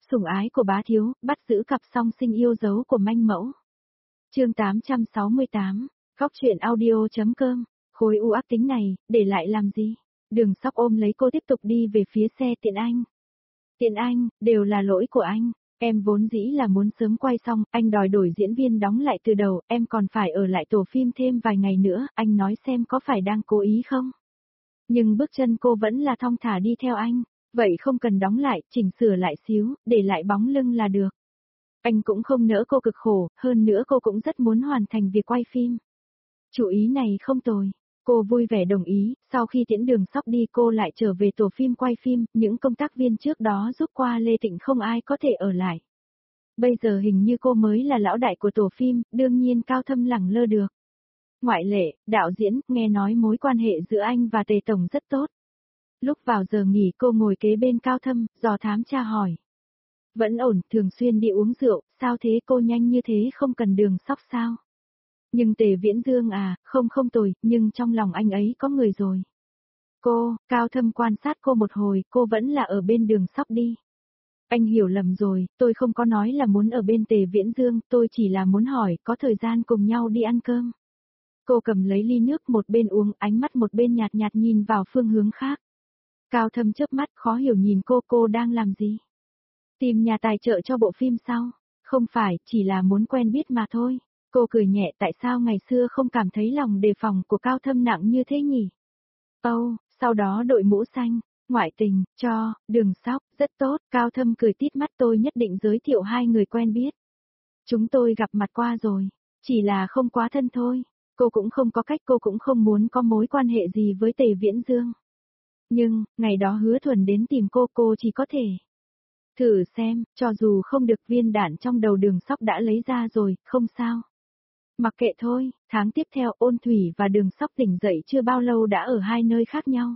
Sủng ái của bá thiếu, bắt giữ cặp song sinh yêu dấu của manh mẫu. Chương 868, Góc truyện audio.com, khối u ác tính này, để lại làm gì? Đường Sóc ôm lấy cô tiếp tục đi về phía xe Tiện Anh. Tiện Anh, đều là lỗi của anh. Em vốn dĩ là muốn sớm quay xong, anh đòi đổi diễn viên đóng lại từ đầu, em còn phải ở lại tổ phim thêm vài ngày nữa, anh nói xem có phải đang cố ý không? Nhưng bước chân cô vẫn là thong thả đi theo anh, vậy không cần đóng lại, chỉnh sửa lại xíu, để lại bóng lưng là được. Anh cũng không nỡ cô cực khổ, hơn nữa cô cũng rất muốn hoàn thành việc quay phim. Chủ ý này không tồi. Cô vui vẻ đồng ý, sau khi tiễn Đường Sóc đi cô lại trở về tổ phim quay phim, những công tác viên trước đó giúp qua Lê Tịnh không ai có thể ở lại. Bây giờ hình như cô mới là lão đại của tổ phim, đương nhiên Cao Thâm lẳng lơ được. Ngoại lệ, đạo diễn, nghe nói mối quan hệ giữa anh và Tề Tổng rất tốt. Lúc vào giờ nghỉ cô ngồi kế bên Cao Thâm, dò thám tra hỏi. Vẫn ổn, thường xuyên đi uống rượu, sao thế cô nhanh như thế không cần Đường Sóc sao? Nhưng Tề Viễn Dương à, không tồi, nhưng trong lòng anh ấy có người rồi. Cô, Cao Thâm quan sát cô một hồi, cô vẫn là ở bên Đường Sóc đi. Anh hiểu lầm rồi, tôi không có nói là muốn ở bên Tề Viễn Dương, tôi chỉ là muốn hỏi có thời gian cùng nhau đi ăn cơm. Cô cầm lấy ly nước một bên uống, ánh mắt một bên nhạt nhạt nhìn vào phương hướng khác. Cao Thâm chớp mắt khó hiểu nhìn cô đang làm gì? Tìm nhà tài trợ cho bộ phim sao? Không phải, chỉ là muốn quen biết mà thôi. Cô cười nhẹ, tại sao ngày xưa không cảm thấy lòng đề phòng của Cao Thâm nặng như thế nhỉ? Sau đó đội mũ xanh, ngoại tình, cho, Đường Sóc, rất tốt, Cao Thâm cười tít mắt, tôi nhất định giới thiệu hai người quen biết. Chúng tôi gặp mặt qua rồi, chỉ là không quá thân thôi, cô cũng không có cách, cô cũng không muốn có mối quan hệ gì với Tề Viễn Dương. Nhưng, ngày đó Hứa Thuần đến tìm cô chỉ có thể thử xem, cho dù không được viên đạn trong đầu Đường Sóc đã lấy ra rồi, không sao. Mặc kệ thôi, tháng tiếp theo Ôn Thủy và Đường Sóc tỉnh dậy chưa bao lâu đã ở hai nơi khác nhau.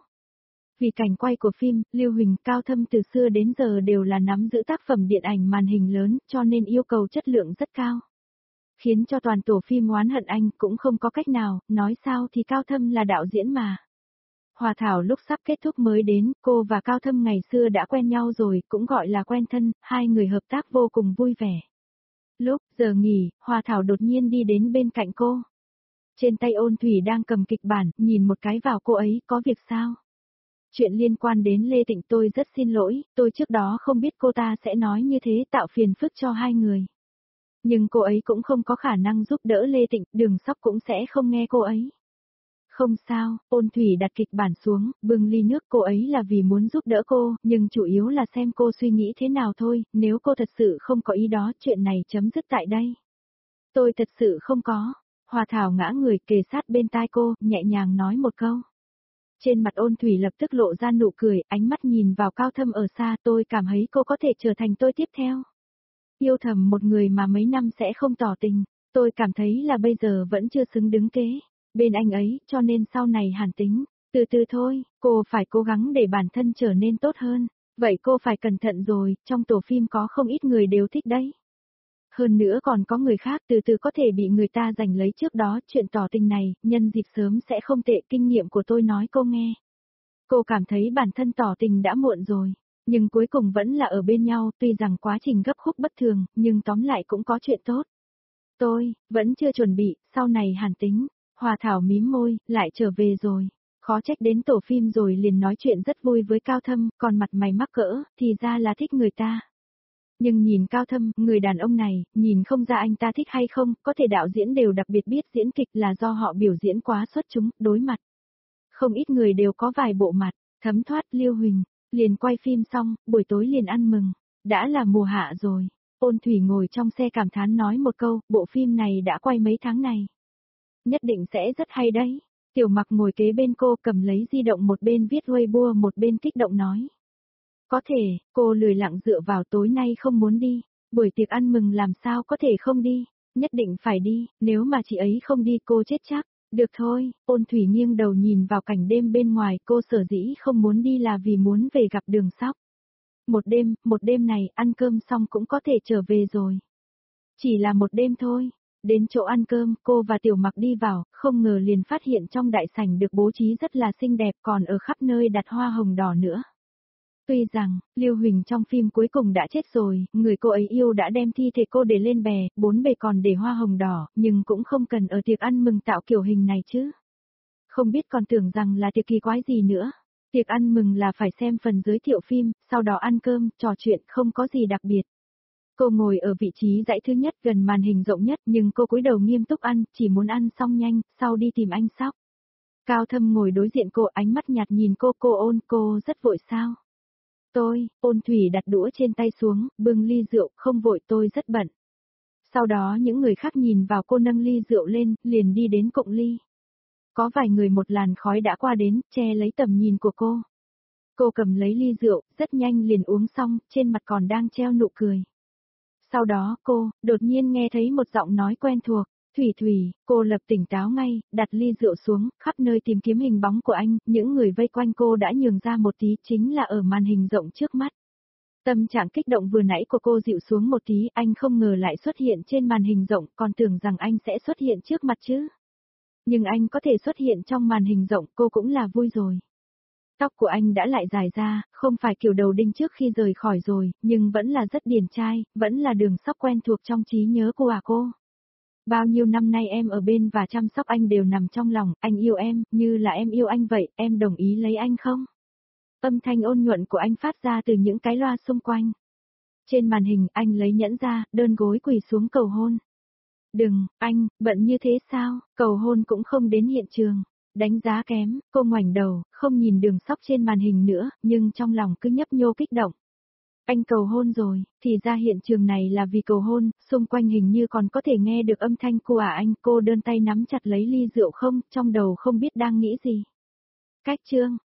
Vì cảnh quay của phim, Lưu Huỳnh, Cao Thâm từ xưa đến giờ đều là nắm giữ tác phẩm điện ảnh màn hình lớn, cho nên yêu cầu chất lượng rất cao. Khiến cho toàn tổ phim oán hận anh cũng không có cách nào, nói sao thì Cao Thâm là đạo diễn mà. Hòa thảo lúc sắp kết thúc mới đến, cô và Cao Thâm ngày xưa đã quen nhau rồi, cũng gọi là quen thân, hai người hợp tác vô cùng vui vẻ. Lúc giờ nghỉ, Hòa thảo đột nhiên đi đến bên cạnh cô. Trên tay Ôn Thủy đang cầm kịch bản, nhìn một cái vào cô ấy, có việc sao? Chuyện liên quan đến Lê Tịnh, tôi rất xin lỗi, tôi trước đó không biết cô ta sẽ nói như thế, tạo phiền phức cho hai người. Nhưng cô ấy cũng không có khả năng giúp đỡ Lê Tịnh, Đường Sóc cũng sẽ không nghe cô ấy. Không sao, Ôn Thủy đặt kịch bản xuống, bưng ly nước, cô ấy là vì muốn giúp đỡ cô, nhưng chủ yếu là xem cô suy nghĩ thế nào thôi, nếu cô thật sự không có ý đó, chuyện này chấm dứt tại đây. Tôi thật sự không có. Hòa thảo ngã người kề sát bên tai cô, nhẹ nhàng nói một câu. Trên mặt Ôn Thủy lập tức lộ ra nụ cười, ánh mắt nhìn vào Cao Thâm ở xa, tôi cảm thấy cô có thể trở thành tôi tiếp theo. Yêu thầm một người mà mấy năm sẽ không tỏ tình, tôi cảm thấy là bây giờ vẫn chưa xứng đứng kế bên anh ấy, cho nên sau này hàn tính, từ từ thôi, cô phải cố gắng để bản thân trở nên tốt hơn, vậy cô phải cẩn thận rồi, trong tổ phim có không ít người đều thích đấy. Hơn nữa còn có người khác từ từ có thể bị người ta giành lấy trước đó, chuyện tỏ tình này, nhân dịp sớm sẽ không tệ, kinh nghiệm của tôi nói cô nghe. Cô cảm thấy bản thân tỏ tình đã muộn rồi, nhưng cuối cùng vẫn là ở bên nhau, tuy rằng quá trình gấp khúc bất thường, nhưng tóm lại cũng có chuyện tốt. Tôi, vẫn chưa chuẩn bị, sau này hàn tính, Hòa thảo mím môi, lại trở về rồi. Khó trách đến tổ phim rồi liền nói chuyện rất vui với Cao Thâm, còn mặt mày mắc cỡ, thì ra là thích người ta. Nhưng nhìn Cao Thâm, người đàn ông này, nhìn không ra anh ta thích hay không, có thể đạo diễn đều đặc biệt biết diễn kịch là do họ biểu diễn quá xuất chúng, đối mặt. Không ít người đều có vài bộ mặt, thấm thoát. Lưu Huỳnh, liền quay phim xong, buổi tối liền ăn mừng, đã là mùa hạ rồi. Ôn Thủy ngồi trong xe cảm thán nói một câu, bộ phim này đã quay mấy tháng này. Nhất định sẽ rất hay đấy. Tiểu Mặc ngồi kế bên cô cầm lấy di động một bên viết Weibo một bên kích động nói. Có thể, cô lười lặng dựa vào tối nay không muốn đi, buổi tiệc ăn mừng làm sao có thể không đi, nhất định phải đi, nếu mà chị ấy không đi cô chết chắc. Được thôi, Ôn Thủy nghiêng đầu nhìn vào cảnh đêm bên ngoài, cô sở dĩ không muốn đi là vì muốn về gặp Đường Sóc. Một đêm này, ăn cơm xong cũng có thể trở về rồi. Chỉ là một đêm thôi. Đến chỗ ăn cơm, cô và Tiểu Mặc đi vào, không ngờ liền phát hiện trong đại sảnh được bố trí rất là xinh đẹp, còn ở khắp nơi đặt hoa hồng đỏ nữa. Tuy rằng, Lưu Huỳnh trong phim cuối cùng đã chết rồi, người cô ấy yêu đã đem thi thể cô để lên bè, bốn bề còn để hoa hồng đỏ, nhưng cũng không cần ở tiệc ăn mừng tạo kiểu hình này chứ. Không biết còn tưởng rằng là tiệc kỳ quái gì nữa. Tiệc ăn mừng là phải xem phần giới thiệu phim, sau đó ăn cơm, trò chuyện, không có gì đặc biệt. Cô ngồi ở vị trí dãy thứ nhất gần màn hình rộng nhất nhưng cô cúi đầu nghiêm túc ăn, chỉ muốn ăn xong nhanh, sau đi tìm anh Sóc. Cao Thâm ngồi đối diện cô, ánh mắt nhạt nhìn cô Ôn, cô rất vội sao? Ôn Thủy đặt đũa trên tay xuống, bưng ly rượu, không vội, tôi rất bận. Sau đó những người khác nhìn vào cô nâng ly rượu lên, liền đi đến cụng ly. Có vài người một làn khói đã qua đến, che lấy tầm nhìn của cô. Cô cầm lấy ly rượu, rất nhanh liền uống xong, trên mặt còn đang treo nụ cười. Sau đó cô, đột nhiên nghe thấy một giọng nói quen thuộc. Thủy, cô lập tỉnh táo ngay, đặt ly rượu xuống, khắp nơi tìm kiếm hình bóng của anh, những người vây quanh cô đã nhường ra một tí, chính là ở màn hình rộng trước mắt. Tâm trạng kích động vừa nãy của cô dịu xuống một tí, anh không ngờ lại xuất hiện trên màn hình rộng, còn tưởng rằng anh sẽ xuất hiện trước mặt chứ. Nhưng anh có thể xuất hiện trong màn hình rộng, cô cũng là vui rồi. Tóc của anh đã lại dài ra, không phải kiểu đầu đinh trước khi rời khỏi rồi, nhưng vẫn là rất điển trai, vẫn là Đường Sóc quen thuộc trong trí nhớ của cô. Bao nhiêu năm nay em ở bên và chăm sóc anh đều nằm trong lòng, anh yêu em, như là em yêu anh vậy, em đồng ý lấy anh không? Âm thanh ôn nhuận của anh phát ra từ những cái loa xung quanh. Trên màn hình anh lấy nhẫn ra, đơn gối quỳ xuống cầu hôn. Đừng, anh, bận như thế sao, cầu hôn cũng không đến hiện trường. Đánh giá kém, cô ngoảnh đầu, không nhìn Đường Sóc trên màn hình nữa, nhưng trong lòng cứ nhấp nhô kích động. Anh cầu hôn rồi, thì ra hiện trường này là vì cầu hôn, xung quanh hình như còn có thể nghe được âm thanh của anh, cô đơn tay nắm chặt lấy ly rượu không, trong đầu không biết đang nghĩ gì. Cách chương.